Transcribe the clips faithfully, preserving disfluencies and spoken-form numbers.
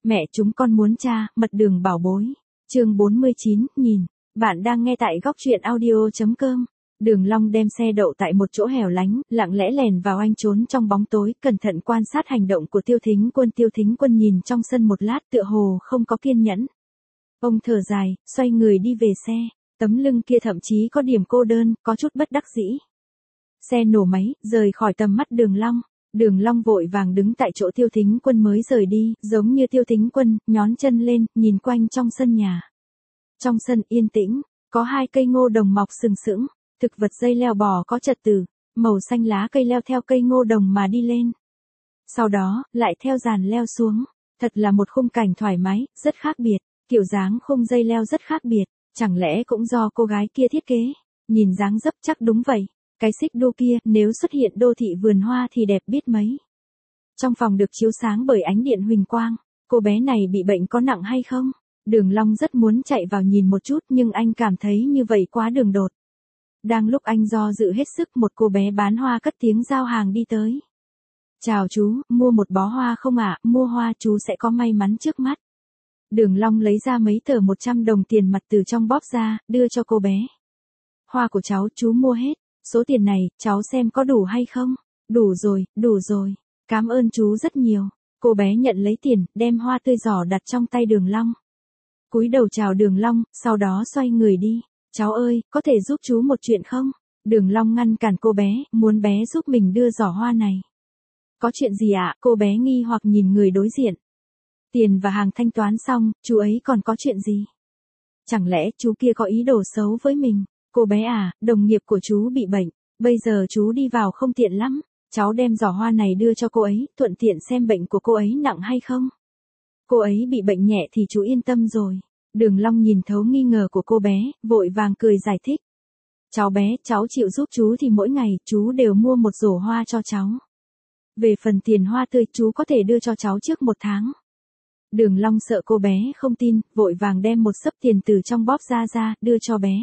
Mẹ chúng con muốn cha, mật đường bảo bối. Chương bốn mươi chín, nhìn. Bạn đang nghe tại góc truyện audio chấm com. Đường Long đem xe đậu tại một chỗ hẻo lánh, lặng lẽ lèn vào anh trốn trong bóng tối, cẩn thận quan sát hành động của Tiêu Thính Quân. Tiêu Thính Quân nhìn trong sân một lát tựa hồ không có kiên nhẫn. Ông thở dài, xoay người đi về xe, tấm lưng kia thậm chí có điểm cô đơn, có chút bất đắc dĩ. Xe nổ máy, rời khỏi tầm mắt Đường Long. Đường Long vội vàng đứng tại chỗ Tiêu Thính Quân mới rời đi, giống như Tiêu Thính Quân, nhón chân lên, nhìn quanh trong sân nhà. Trong sân yên tĩnh, có hai cây ngô đồng mọc sừng sững, thực vật dây leo bò có trật tự, màu xanh lá cây leo theo cây ngô đồng mà đi lên. Sau đó, lại theo dàn leo xuống, thật là một khung cảnh thoải mái, rất khác biệt, kiểu dáng khung dây leo rất khác biệt, chẳng lẽ cũng do cô gái kia thiết kế, nhìn dáng dấp chắc đúng vậy. Cái xích đu kia, nếu xuất hiện đô thị vườn hoa thì đẹp biết mấy. Trong phòng được chiếu sáng bởi ánh điện huỳnh quang, cô bé này bị bệnh có nặng hay không? Đường Long rất muốn chạy vào nhìn một chút nhưng anh cảm thấy như vậy quá đường đột. Đang lúc anh do dự hết sức, một cô bé bán hoa cất tiếng giao hàng đi tới. Chào chú, mua một bó hoa không ạ? Mua hoa chú sẽ có may mắn trước mắt. Đường Long lấy ra mấy tờ một trăm đồng tiền mặt từ trong bóp ra, đưa cho cô bé. Hoa của cháu chú mua hết. Số tiền này, cháu xem có đủ hay không? Đủ rồi, đủ rồi. Cảm ơn chú rất nhiều. Cô bé nhận lấy tiền, đem hoa tươi giỏ đặt trong tay Đường Long. Cúi đầu chào Đường Long, sau đó xoay người đi. Cháu ơi, có thể giúp chú một chuyện không? Đường Long ngăn cản cô bé, muốn bé giúp mình đưa giỏ hoa này. Có chuyện gì ạ? Cô bé nghi hoặc nhìn người đối diện. Tiền và hàng thanh toán xong, chú ấy còn có chuyện gì? Chẳng lẽ chú kia có ý đồ xấu với mình? Cô bé à, đồng nghiệp của chú bị bệnh, bây giờ chú đi vào không tiện lắm, cháu đem giỏ hoa này đưa cho cô ấy, thuận tiện xem bệnh của cô ấy nặng hay không. Cô ấy bị bệnh nhẹ thì chú yên tâm rồi. Đường Long nhìn thấu nghi ngờ của cô bé, vội vàng cười giải thích. Cháu bé, cháu chịu giúp chú thì mỗi ngày chú đều mua một rổ hoa cho cháu. Về phần tiền hoa tươi chú có thể đưa cho cháu trước một tháng. Đường Long sợ cô bé không tin, vội vàng đem một xấp tiền từ trong bóp ra ra, đưa cho bé.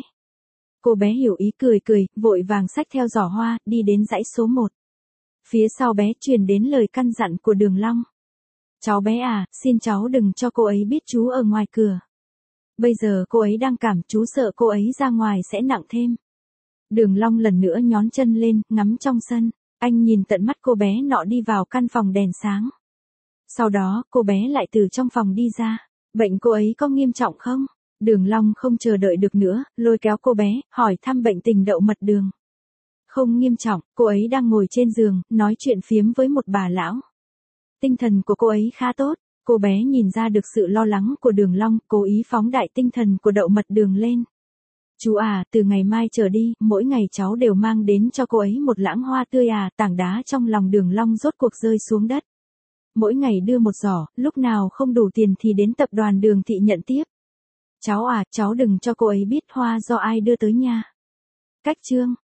Cô bé hiểu ý cười cười, vội vàng xách theo giỏ hoa, đi đến dãy số một. Phía sau bé truyền đến lời căn dặn của Đường Long. Cháu bé à, xin cháu đừng cho cô ấy biết chú ở ngoài cửa. Bây giờ cô ấy đang cảm, chú sợ cô ấy ra ngoài sẽ nặng thêm. Đường Long lần nữa nhón chân lên, ngắm trong sân, anh nhìn tận mắt cô bé nọ đi vào căn phòng đèn sáng. Sau đó, cô bé lại từ trong phòng đi ra. Bệnh cô ấy có nghiêm trọng không? Đường Long không chờ đợi được nữa, lôi kéo cô bé, hỏi thăm bệnh tình đậu mật đường. Không nghiêm trọng, cô ấy đang ngồi trên giường, nói chuyện phiếm với một bà lão. Tinh thần của cô ấy khá tốt, cô bé nhìn ra được sự lo lắng của Đường Long, cố ý phóng đại tinh thần của đậu mật đường lên. Chú à, từ ngày mai trở đi, mỗi ngày cháu đều mang đến cho cô ấy một lẵng hoa tươi à, tảng đá trong lòng Đường Long rốt cuộc rơi xuống đất. Mỗi ngày đưa một giỏ, lúc nào không đủ tiền thì đến tập đoàn Đường Thị nhận tiếp. Cháu à, cháu đừng cho cô ấy biết hoa do ai đưa tới nha. Cách chương